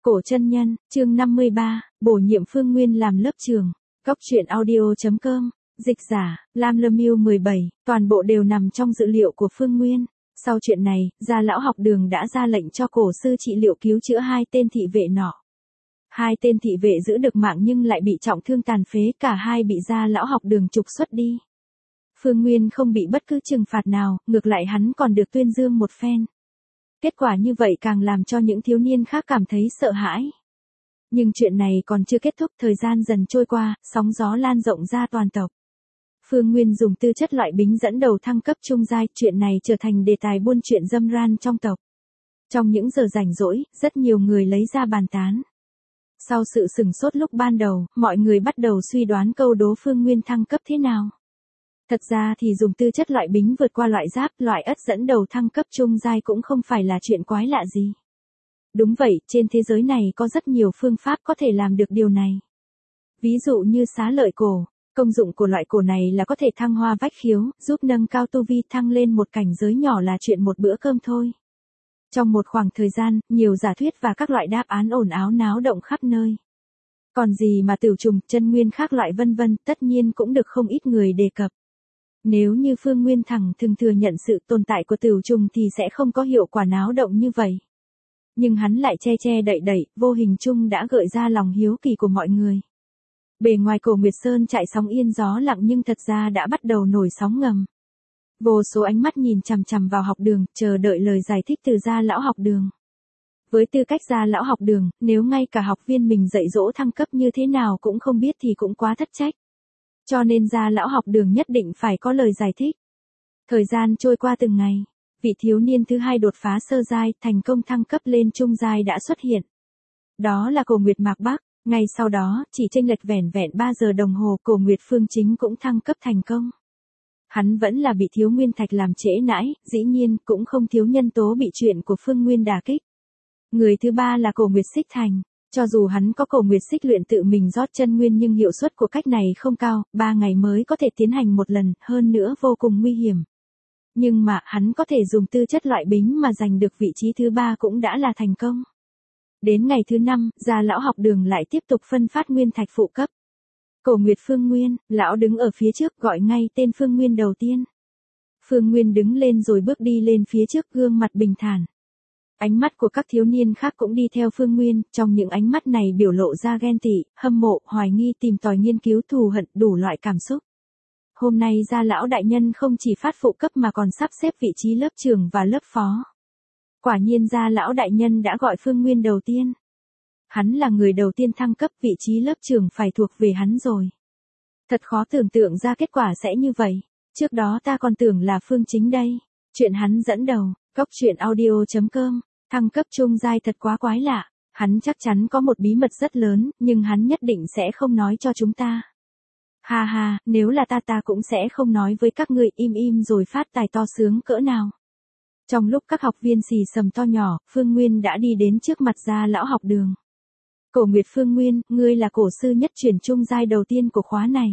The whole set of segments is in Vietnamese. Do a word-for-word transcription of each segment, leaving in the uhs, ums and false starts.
Cổ chân nhân, chương năm mươi ba, bổ nhiệm Phương Nguyên làm lớp trưởng. Góc truyện audio.com, dịch giả, Lam Lâm Miêu mười bảy, toàn bộ đều nằm trong dữ liệu của Phương Nguyên. Sau chuyện này, Gia lão học đường đã ra lệnh cho cổ sư trị liệu cứu chữa hai tên thị vệ nọ. Hai tên thị vệ giữ được mạng nhưng lại bị trọng thương tàn phế, cả hai bị Gia lão học đường trục xuất đi. Phương Nguyên không bị bất cứ trừng phạt nào, ngược lại hắn còn được tuyên dương một phen. Kết quả như vậy càng làm cho những thiếu niên khác cảm thấy sợ hãi. Nhưng chuyện này còn chưa kết thúc, thời gian dần trôi qua, sóng gió lan rộng ra toàn tộc. Phương Nguyên dùng tư chất loại bính dẫn đầu thăng cấp trung giai, chuyện này trở thành đề tài buôn chuyện râm ran trong tộc. Trong những giờ rảnh rỗi, rất nhiều người lấy ra bàn tán. Sau sự sửng sốt lúc ban đầu, mọi người bắt đầu suy đoán câu đố Phương Nguyên thăng cấp thế nào. Thật ra thì dùng tư chất loại bính vượt qua loại giáp, loại ất dẫn đầu thăng cấp trung giai cũng không phải là chuyện quái lạ gì. Đúng vậy, trên thế giới này có rất nhiều phương pháp có thể làm được điều này. Ví dụ như xá lợi cổ, công dụng của loại cổ này là có thể thăng hoa vách khiếu, giúp nâng cao tu vi, thăng lên một cảnh giới nhỏ là chuyện một bữa cơm thôi. Trong một khoảng thời gian, nhiều giả thuyết và các loại đáp án ồn ào náo động khắp nơi. Còn gì mà tửu trùng, chân nguyên khác loại vân vân, tất nhiên cũng được không ít người đề cập. Nếu như Phương Nguyên thẳng thừng thừa nhận sự tồn tại của tửu trùng thì sẽ không có hiệu quả náo động như vậy. Nhưng hắn lại che che đậy đậy, vô hình chung đã gợi ra lòng hiếu kỳ của mọi người. Bề ngoài Cổ Nguyệt Sơn chạy sóng yên gió lặng nhưng thật ra đã bắt đầu nổi sóng ngầm. Vô số ánh mắt nhìn chằm chằm vào học đường, chờ đợi lời giải thích từ Gia lão học đường. Với tư cách Gia lão học đường, nếu ngay cả học viên mình dạy dỗ thăng cấp như thế nào cũng không biết thì cũng quá thất trách. Cho nên Gia lão học đường nhất định phải có lời giải thích. Thời gian trôi qua từng ngày, vị thiếu niên thứ hai đột phá sơ giai, thành công thăng cấp lên trung giai đã xuất hiện. Đó là Cổ Nguyệt Mạc Bắc, ngay sau đó, chỉ chênh lệch vẻn vẹn ba giờ đồng hồ, Cổ Nguyệt Phương Chính cũng thăng cấp thành công. Hắn vẫn là bị thiếu nguyên thạch làm trễ nãi, dĩ nhiên cũng không thiếu nhân tố bị chuyện của Phương Nguyên đả kích. Người thứ ba là Cổ Nguyệt Xích Thành. Cho dù hắn có Cổ Nguyệt Xích luyện tự mình rót chân nguyên nhưng hiệu suất của cách này không cao, ba ngày mới có thể tiến hành một lần, hơn nữa vô cùng nguy hiểm. Nhưng mà hắn có thể dùng tư chất loại bính mà giành được vị trí thứ ba cũng đã là thành công. Đến ngày thứ năm, Gia lão học đường lại tiếp tục phân phát nguyên thạch phụ cấp. Cổ Nguyệt Phương Nguyên, lão đứng ở phía trước gọi ngay tên Phương Nguyên đầu tiên. Phương Nguyên đứng lên rồi bước đi lên phía trước, gương mặt bình thản. Ánh mắt của các thiếu niên khác cũng đi theo Phương Nguyên, trong những ánh mắt này biểu lộ ra ghen tị, hâm mộ, hoài nghi, tìm tòi nghiên cứu, thù hận, đủ loại cảm xúc. Hôm nay Gia lão đại nhân không chỉ phát phụ cấp mà còn sắp xếp vị trí lớp trưởng và lớp phó. Quả nhiên Gia lão đại nhân đã gọi Phương Nguyên đầu tiên. Hắn là người đầu tiên thăng cấp, vị trí lớp trưởng phải thuộc về hắn rồi. Thật khó tưởng tượng ra kết quả sẽ như vậy. Trước đó ta còn tưởng là Phương Chính đây. Chuyện hắn dẫn đầu, góc truyện audio.com, thăng cấp trung giai thật quá quái lạ. Hắn chắc chắn có một bí mật rất lớn, nhưng hắn nhất định sẽ không nói cho chúng ta. Ha ha, nếu là ta ta cũng sẽ không nói với các ngươi, im im rồi phát tài to sướng cỡ nào. Trong lúc các học viên xì xầm to nhỏ, Phương Nguyên đã đi đến trước mặt Gia lão học đường. Cổ Nguyệt Phương Nguyên, ngươi là cổ sư nhất truyền trung giai đầu tiên của khóa này.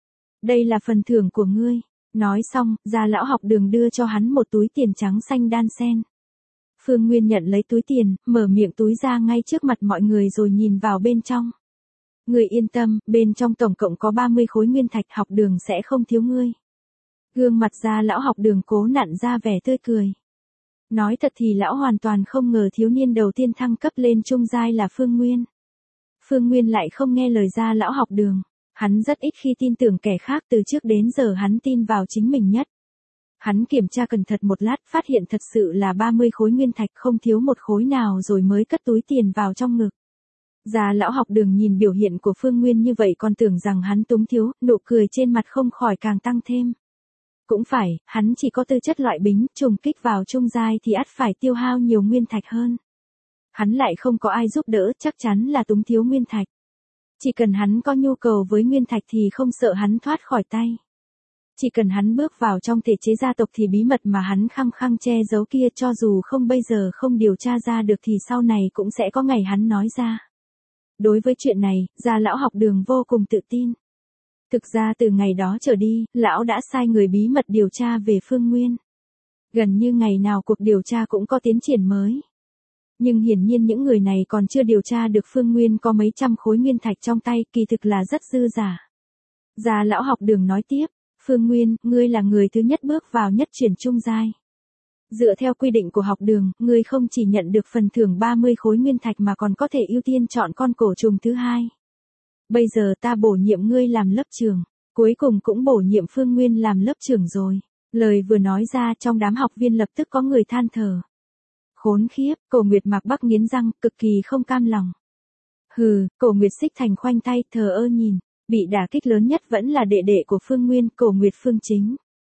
Đây là phần thưởng của ngươi. Nói xong, Gia lão học đường đưa cho hắn một túi tiền trắng xanh đan sen. Phương Nguyên nhận lấy túi tiền, mở miệng túi ra ngay trước mặt mọi người rồi nhìn vào bên trong. Ngươi yên tâm, bên trong tổng cộng có ba mươi khối nguyên thạch, học đường sẽ không thiếu ngươi. Gương mặt Gia lão học đường cố nặn ra vẻ tươi cười. Nói thật thì lão hoàn toàn không ngờ thiếu niên đầu tiên thăng cấp lên trung giai là Phương Nguyên. Phương Nguyên lại không nghe lời Gia lão học đường. Hắn rất ít khi tin tưởng kẻ khác, từ trước đến giờ hắn tin vào chính mình nhất. Hắn kiểm tra cẩn thận một lát, phát hiện thật sự là ba mươi khối nguyên thạch, không thiếu một khối nào, rồi mới cất túi tiền vào trong ngực. Gia lão học đường nhìn biểu hiện của Phương Nguyên như vậy còn tưởng rằng hắn túng thiếu, nụ cười trên mặt không khỏi càng tăng thêm. Cũng phải, hắn chỉ có tư chất loại bính, trùng kích vào trung giai thì ắt phải tiêu hao nhiều nguyên thạch hơn. Hắn lại không có ai giúp đỡ, chắc chắn là túng thiếu nguyên thạch. Chỉ cần hắn có nhu cầu với nguyên thạch thì không sợ hắn thoát khỏi tay. Chỉ cần hắn bước vào trong thể chế gia tộc thì bí mật mà hắn khăng khăng che giấu kia, cho dù không bây giờ không điều tra ra được thì sau này cũng sẽ có ngày hắn nói ra. Đối với chuyện này, Gia lão học đường vô cùng tự tin. Thực ra từ ngày đó trở đi, lão đã sai người bí mật điều tra về Phương Nguyên. Gần như ngày nào cuộc điều tra cũng có tiến triển mới. Nhưng hiển nhiên những người này còn chưa điều tra được Phương Nguyên có mấy trăm khối nguyên thạch trong tay, kỳ thực là rất dư giả. Gia lão học đường nói tiếp, Phương Nguyên, ngươi là người thứ nhất bước vào nhất truyền trung giai. Dựa theo quy định của học đường, ngươi không chỉ nhận được phần thưởng ba mươi khối nguyên thạch mà còn có thể ưu tiên chọn con cổ trùng thứ hai. Bây giờ ta bổ nhiệm ngươi làm lớp trưởng, cuối cùng cũng bổ nhiệm Phương Nguyên làm lớp trưởng rồi. Lời vừa nói ra trong đám học viên lập tức có người than thở. Khốn khiếp, Cổ Nguyệt Mạc Bắc nghiến răng, cực kỳ không cam lòng. Hừ, Cổ Nguyệt Xích Thành khoanh tay, thờ ơ nhìn, bị đả kích lớn nhất vẫn là đệ đệ của Phương Nguyên, Cổ Nguyệt Phương Chính.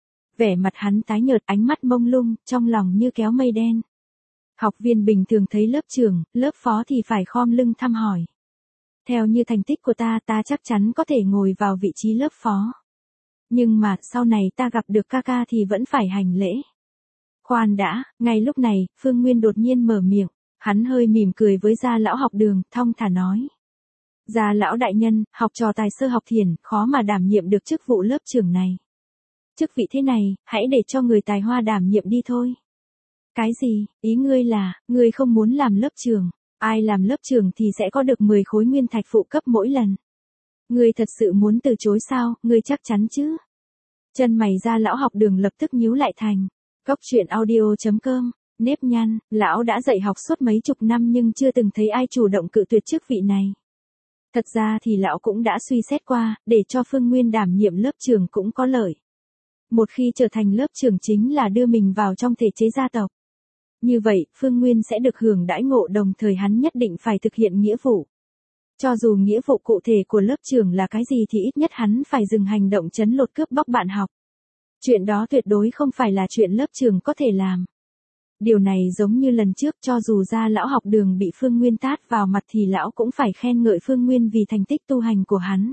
Vẻ mặt hắn tái nhợt, ánh mắt mông lung, trong lòng như kéo mây đen. Học viên bình thường thấy lớp trưởng, lớp phó thì phải khom lưng thăm hỏi. Theo như thành tích của ta, ta chắc chắn có thể ngồi vào vị trí lớp phó. Nhưng mà, sau này ta gặp được ca ca thì vẫn phải hành lễ. Khoan đã, ngay lúc này, Phương Nguyên đột nhiên mở miệng, hắn hơi mỉm cười với Gia lão học đường, thong thả nói. Gia lão đại nhân, học trò tài sơ học thiền, khó mà đảm nhiệm được chức vụ lớp trưởng này. Chức vị thế này, hãy để cho người tài hoa đảm nhiệm đi thôi. Cái gì, ý ngươi là, ngươi không muốn làm lớp trưởng, ai làm lớp trưởng thì sẽ có được mười khối nguyên thạch phụ cấp mỗi lần. Ngươi thật sự muốn từ chối sao, ngươi chắc chắn chứ? Chân mày Gia lão học đường lập tức nhíu lại thành. Cóc truyện audio chấm com, nếp nhăn, lão đã dạy học suốt mấy chục năm nhưng chưa từng thấy ai chủ động cự tuyệt chức vị này. Thật ra thì lão cũng đã suy xét qua, để cho Phương Nguyên đảm nhiệm lớp trưởng cũng có lợi. Một khi trở thành lớp trưởng chính là đưa mình vào trong thể chế gia tộc. Như vậy, Phương Nguyên sẽ được hưởng đãi ngộ, đồng thời hắn nhất định phải thực hiện nghĩa vụ. Cho dù nghĩa vụ cụ thể của lớp trưởng là cái gì thì ít nhất hắn phải dừng hành động trấn lột cướp bóc bạn học. Chuyện đó tuyệt đối không phải là chuyện lớp trưởng có thể làm. Điều này giống như lần trước, cho dù Gia lão học đường bị Phương Nguyên tát vào mặt thì lão cũng phải khen ngợi Phương Nguyên vì thành tích tu hành của hắn.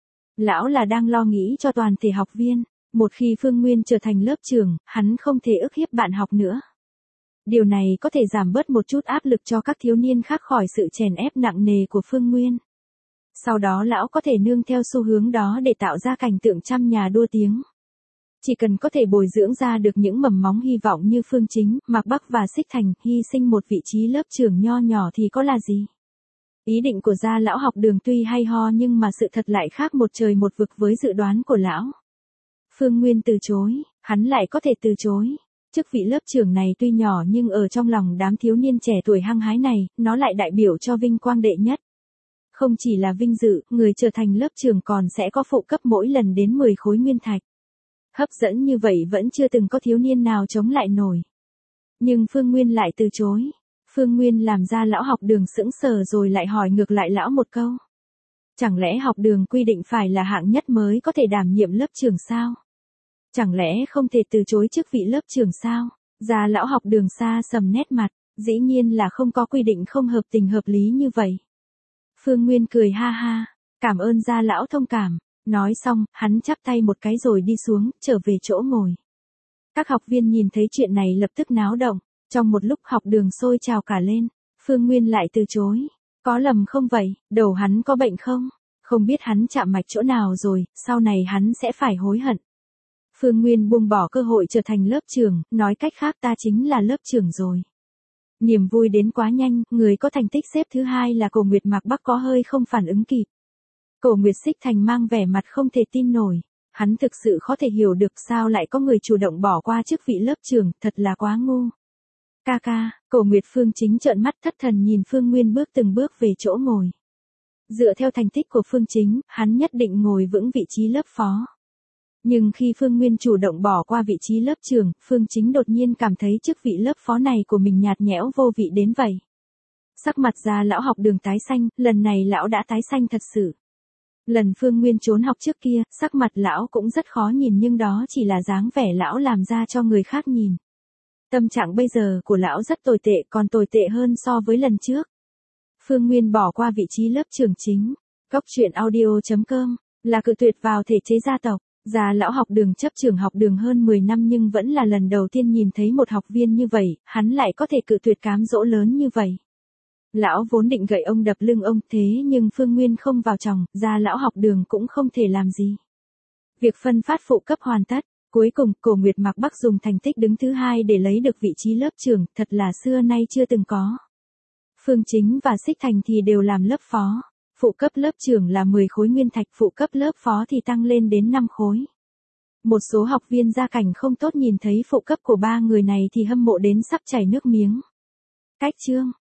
Lão là đang lo nghĩ cho toàn thể học viên, một khi Phương Nguyên trở thành lớp trưởng, hắn không thể ức hiếp bạn học nữa. Điều này có thể giảm bớt một chút áp lực cho các thiếu niên khác khỏi sự chèn ép nặng nề của Phương Nguyên. Sau đó lão có thể nương theo xu hướng đó để tạo ra cảnh tượng trăm nhà đua tiếng. Chỉ cần có thể bồi dưỡng ra được những mầm móng hy vọng như Phương Chính, Mạc Bắc và Xích Thành, hy sinh một vị trí lớp trưởng nho nhỏ thì có là gì? Ý định của Gia lão học đường tuy hay ho nhưng mà sự thật lại khác một trời một vực với dự đoán của lão. Phương Nguyên từ chối, hắn lại có thể từ chối. Chức vị lớp trưởng này tuy nhỏ nhưng ở trong lòng đám thiếu niên trẻ tuổi hăng hái này, nó lại đại biểu cho vinh quang đệ nhất. Không chỉ là vinh dự, người trở thành lớp trưởng còn sẽ có phụ cấp mỗi lần đến mười khối nguyên thạch. Hấp dẫn như vậy vẫn chưa từng có thiếu niên nào chống lại nổi. Nhưng Phương Nguyên lại từ chối. Phương Nguyên làm Gia lão học đường sững sờ rồi lại hỏi ngược lại lão một câu. Chẳng lẽ học đường quy định phải là hạng nhất mới có thể đảm nhiệm lớp trưởng sao? Chẳng lẽ không thể từ chối chức vị lớp trưởng sao? Gia lão học đường xa sầm nét mặt, dĩ nhiên là không có quy định không hợp tình hợp lý như vậy. Phương Nguyên cười ha ha, cảm ơn Gia lão thông cảm. Nói xong, hắn chắp tay một cái rồi đi xuống, trở về chỗ ngồi. Các học viên nhìn thấy chuyện này lập tức náo động, trong một lúc học đường sôi trào cả lên, Phương Nguyên lại từ chối. Có lầm không vậy, đầu hắn có bệnh không? Không biết hắn chạm mạch chỗ nào rồi, sau này hắn sẽ phải hối hận. Phương Nguyên buông bỏ cơ hội trở thành lớp trưởng, nói cách khác ta chính là lớp trưởng rồi. Niềm vui đến quá nhanh, người có thành tích xếp thứ hai là Cổ Nguyệt Mạc Bắc có hơi không phản ứng kịp. Cổ Nguyệt Xích Thành mang vẻ mặt không thể tin nổi, hắn thực sự khó thể hiểu được sao lại có người chủ động bỏ qua chức vị lớp trưởng, thật là quá ngu. Ca ca, Cổ Nguyệt Phương Chính trợn mắt thất thần nhìn Phương Nguyên bước từng bước về chỗ ngồi. Dựa theo thành tích của Phương Chính, hắn nhất định ngồi vững vị trí lớp phó. Nhưng khi Phương Nguyên chủ động bỏ qua vị trí lớp trưởng, Phương Chính đột nhiên cảm thấy chức vị lớp phó này của mình nhạt nhẽo vô vị đến vậy. Sắc mặt Gia lão học đường tái xanh, lần này lão đã tái xanh thật sự. Lần Phương Nguyên trốn học trước kia, sắc mặt lão cũng rất khó nhìn nhưng đó chỉ là dáng vẻ lão làm ra cho người khác nhìn. Tâm trạng bây giờ của lão rất tồi tệ, còn tồi tệ hơn so với lần trước. Phương Nguyên bỏ qua vị trí lớp trưởng chính. Cóc truyện audio chấm com là cự tuyệt vào thể chế gia tộc. Gia lão học đường chấp trường học đường hơn mười năm nhưng vẫn là lần đầu tiên nhìn thấy một học viên như vậy, hắn lại có thể cự tuyệt cám dỗ lớn như vậy. Lão vốn định gậy ông đập lưng ông, thế nhưng Phương Nguyên không vào chòng, Gia lão học đường cũng không thể làm gì. Việc phân phát phụ cấp hoàn tất, cuối cùng Cổ Nguyệt Mạc Bắc dùng thành tích đứng thứ hai để lấy được vị trí lớp trưởng, thật là xưa nay chưa từng có. Phương Chính và Xích Thành thì đều làm lớp phó. Phụ cấp lớp trưởng là mười khối nguyên thạch, phụ cấp lớp phó thì tăng lên đến năm khối. Một số học viên gia cảnh không tốt nhìn thấy phụ cấp của ba người này thì hâm mộ đến sắp chảy nước miếng. Cách chương